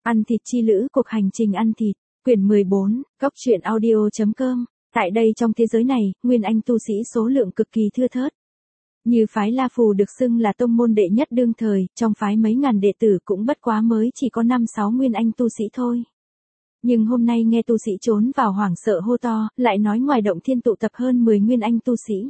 Ăn thịt chi lữ, cuộc hành trình ăn thịt, quyển 14, góc truyện audio.com. Tại đây trong thế giới này, nguyên anh tu sĩ số lượng cực kỳ thưa thớt. Như phái La Phù được xưng là tông môn đệ nhất đương thời, trong phái mấy ngàn đệ tử cũng bất quá mới chỉ có 5-6 nguyên anh tu sĩ thôi. Nhưng hôm nay nghe tu sĩ trốn vào hoảng sợ hô to, lại nói ngoài động thiên tụ tập hơn 10 nguyên anh tu sĩ.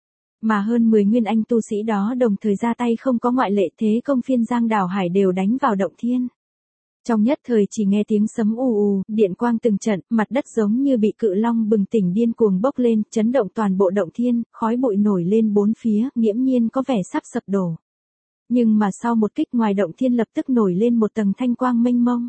Mà hơn 10 nguyên anh tu sĩ đó đồng thời ra tay không có ngoại lệ, thế công phiên giang đảo hải đều đánh vào động thiên. Trong nhất thời chỉ nghe tiếng sấm ù ù, điện quang từng trận, mặt đất giống như bị cự long bừng tỉnh điên cuồng bốc lên, chấn động toàn bộ động thiên, khói bụi nổi lên bốn phía, nghiễm nhiên có vẻ sắp sập đổ. Nhưng mà sau một kích ngoài động thiên lập tức nổi lên một tầng thanh quang mênh mông.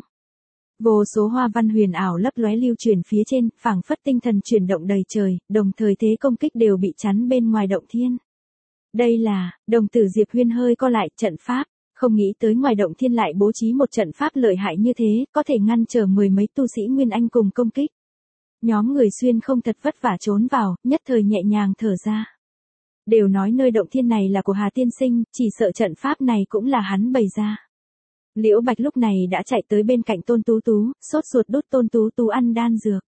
Vô số hoa văn huyền ảo lấp lóe lưu chuyển phía trên, phảng phất tinh thần chuyển động đầy trời, đồng thời thế công kích đều bị chắn bên ngoài động thiên. Đây là, đồng tử Diệp Huyên hơi co lại, trận pháp. Không nghĩ tới ngoài động thiên lại bố trí một trận pháp lợi hại như thế, có thể ngăn trở mười mấy tu sĩ Nguyên Anh cùng công kích. Nhóm người xuyên không thật vất vả trốn vào, nhất thời nhẹ nhàng thở ra. Đều nói nơi động thiên này là của Hà Tiên Sinh, chỉ sợ trận pháp này cũng là hắn bày ra. Liễu Bạch lúc này đã chạy tới bên cạnh Tôn Tú Tú, sốt ruột đút Tôn Tú Tú ăn đan dược.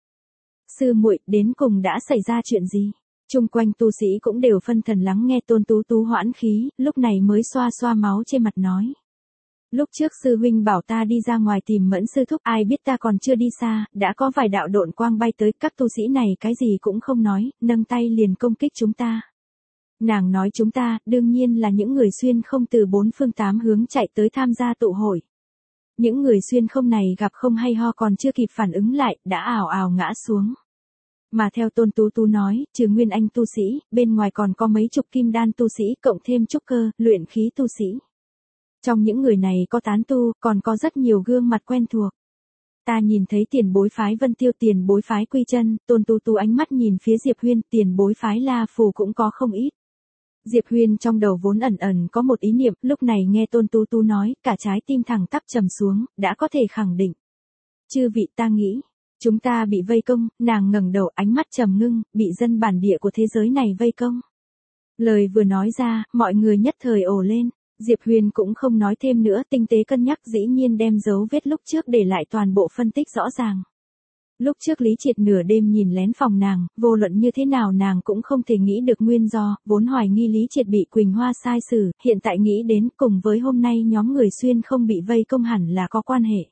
Sư muội, đến cùng đã xảy ra chuyện gì? Chung quanh tu sĩ cũng đều phân thần lắng nghe Tôn Tú Tú hoãn khí, lúc này mới xoa xoa máu trên mặt nói. Lúc trước sư huynh bảo ta đi ra ngoài tìm Mẫn sư thúc, ai biết ta còn chưa đi xa, đã có vài đạo độn quang bay tới, các tu sĩ này cái gì cũng không nói, nâng tay liền công kích chúng ta. Nàng nói chúng ta, đương nhiên là những người xuyên không từ bốn phương tám hướng chạy tới tham gia tụ hội. Những người xuyên không này gặp không hay ho còn chưa kịp phản ứng lại, đã ào ào ngã xuống. Mà theo Tôn Tú Tú nói, trừ nguyên anh tu sĩ, bên ngoài còn có mấy chục kim đan tu sĩ cộng thêm trúc cơ, luyện khí tu sĩ. Trong những người này có tán tu, còn có rất nhiều gương mặt quen thuộc. Ta nhìn thấy tiền bối phái Vân Tiêu, tiền bối phái Quy Chân, Tôn Tú Tú ánh mắt nhìn phía Diệp Huyên, tiền bối phái La Phù cũng có không ít. Diệp Huyên trong đầu vốn ẩn ẩn có một ý niệm, lúc này nghe Tôn Tú Tú nói, cả trái tim thẳng tắp trầm xuống, đã có thể khẳng định. Chư vị, ta nghĩ, chúng ta bị vây công, nàng ngẩng đầu, ánh mắt trầm ngưng, bị dân bản địa của thế giới này vây công. Lời vừa nói ra, mọi người nhất thời ồ lên. Diệp Huyền cũng không nói thêm nữa, tinh tế cân nhắc, dĩ nhiên đem dấu vết lúc trước để lại toàn bộ phân tích rõ ràng. Lúc trước Lý Triệt nửa đêm nhìn lén phòng nàng, vô luận như thế nào nàng cũng không thể nghĩ được nguyên do, vốn hoài nghi Lý Triệt bị Quỳnh Hoa sai xử, hiện tại nghĩ đến cùng với hôm nay nhóm người xuyên không bị vây công hẳn là có quan hệ.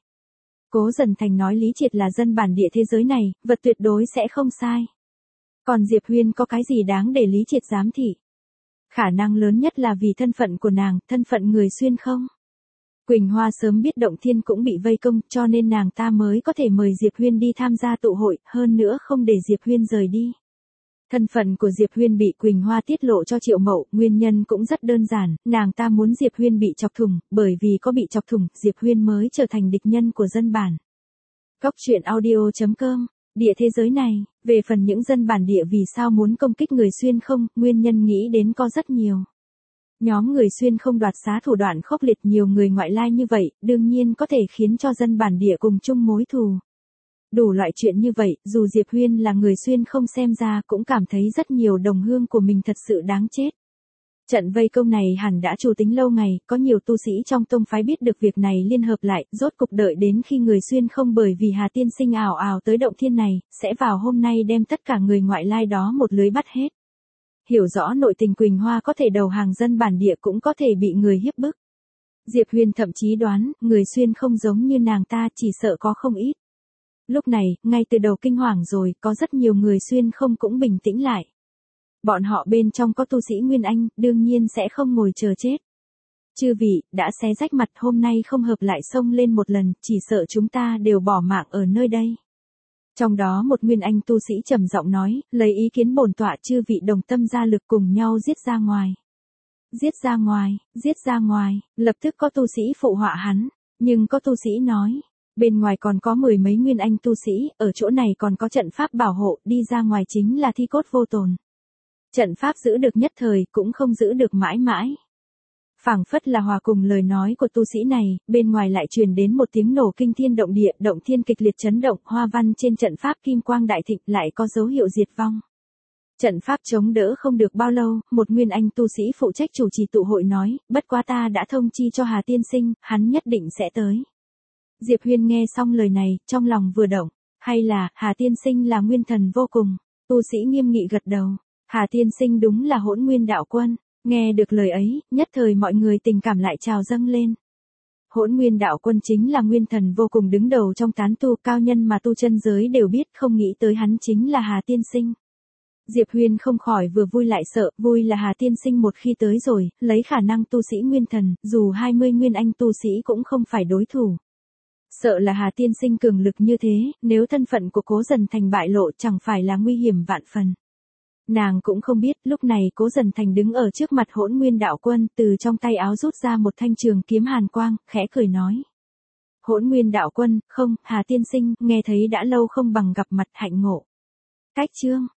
Cố Dần Thành nói Lý Triệt là dân bản địa thế giới này, vật tuyệt đối sẽ không sai. Còn Diệp Huyên có cái gì đáng để Lý Triệt giám thị? Khả năng lớn nhất là vì thân phận của nàng, thân phận người xuyên không? Quỳnh Hoa sớm biết động thiên cũng bị vây công, cho nên nàng ta mới có thể mời Diệp Huyên đi tham gia tụ hội, hơn nữa không để Diệp Huyên rời đi. Thân phận của Diệp Huyên bị Quỳnh Hoa tiết lộ cho Triệu Mậu, nguyên nhân cũng rất đơn giản, nàng ta muốn Diệp Huyên bị chọc thủng, bởi vì có bị chọc thủng, Diệp Huyên mới trở thành địch nhân của dân bản. Góc truyện audio.com, địa thế giới này, về phần những dân bản địa vì sao muốn công kích người xuyên không, nguyên nhân nghĩ đến có rất nhiều. Nhóm người xuyên không đoạt xá thủ đoạn khốc liệt, nhiều người ngoại lai như vậy, đương nhiên có thể khiến cho dân bản địa cùng chung mối thù. Đủ loại chuyện như vậy, dù Diệp Huyên là người xuyên không xem ra cũng cảm thấy rất nhiều đồng hương của mình thật sự đáng chết. Trận vây công này hẳn đã chủ tính lâu ngày, có nhiều tu sĩ trong tông phái biết được việc này liên hợp lại, rốt cục đợi đến khi người xuyên không bởi vì Hà Tiên Sinh ảo ảo tới động thiên này, sẽ vào hôm nay đem tất cả người ngoại lai đó một lưới bắt hết. Hiểu rõ nội tình, Quỳnh Hoa có thể đầu hàng dân bản địa cũng có thể bị người hiếp bức. Diệp Huyền thậm chí đoán, người xuyên không giống như nàng ta, chỉ sợ có không ít. Lúc này, ngay từ đầu kinh hoàng rồi, có rất nhiều người xuyên không cũng bình tĩnh lại. Bọn họ bên trong có tu sĩ Nguyên Anh, đương nhiên sẽ không ngồi chờ chết. Chư vị, đã xé rách mặt, hôm nay không hợp lại xông lên một lần, chỉ sợ chúng ta đều bỏ mạng ở nơi đây. Trong đó một Nguyên Anh tu sĩ trầm giọng nói, lấy ý kiến bổn tọa, chư vị đồng tâm gia lực cùng nhau giết ra ngoài. Giết ra ngoài, giết ra ngoài, lập tức có tu sĩ phụ họa hắn, nhưng có tu sĩ nói, bên ngoài còn có mười mấy Nguyên Anh tu sĩ, ở chỗ này còn có trận pháp bảo hộ, đi ra ngoài chính là thi cốt vô tồn. Trận pháp giữ được nhất thời, cũng không giữ được mãi mãi. Phảng phất là hòa cùng lời nói của tu sĩ này, bên ngoài lại truyền đến một tiếng nổ kinh thiên động địa, động thiên kịch liệt chấn động, hoa văn trên trận pháp kim quang đại thịnh, lại có dấu hiệu diệt vong. Trận pháp chống đỡ không được bao lâu, một Nguyên Anh tu sĩ phụ trách chủ trì tụ hội nói, bất quá ta đã thông chi cho Hà Tiên Sinh, hắn nhất định sẽ tới. Diệp Huyên nghe xong lời này, trong lòng vừa động, hay là, Hà tiên sinh là nguyên thần vô cùng, tu sĩ nghiêm nghị gật đầu, Hà tiên sinh đúng là Hỗn Nguyên đạo quân, nghe được lời ấy, nhất thời mọi người tình cảm lại trào dâng lên. Hỗn Nguyên đạo quân chính là nguyên thần vô cùng đứng đầu trong tán tu cao nhân mà tu chân giới đều biết, không nghĩ tới hắn chính là Hà tiên sinh. Diệp Huyên không khỏi vừa vui lại sợ, vui là Hà tiên sinh một khi tới rồi, lấy khả năng tu sĩ nguyên thần, dù 20 nguyên anh tu sĩ cũng không phải đối thủ. Sợ là Hà tiên sinh cường lực như thế, nếu thân phận của Cố Dần Thành bại lộ chẳng phải là nguy hiểm vạn phần. Nàng cũng không biết, lúc này Cố Dần Thành đứng ở trước mặt Hỗn Nguyên đạo quân, từ trong tay áo rút ra một thanh trường kiếm hàn quang, khẽ cười nói. Hỗn Nguyên đạo quân, không, Hà tiên sinh, nghe thấy đã lâu không bằng gặp mặt, hạnh ngộ. Cách chương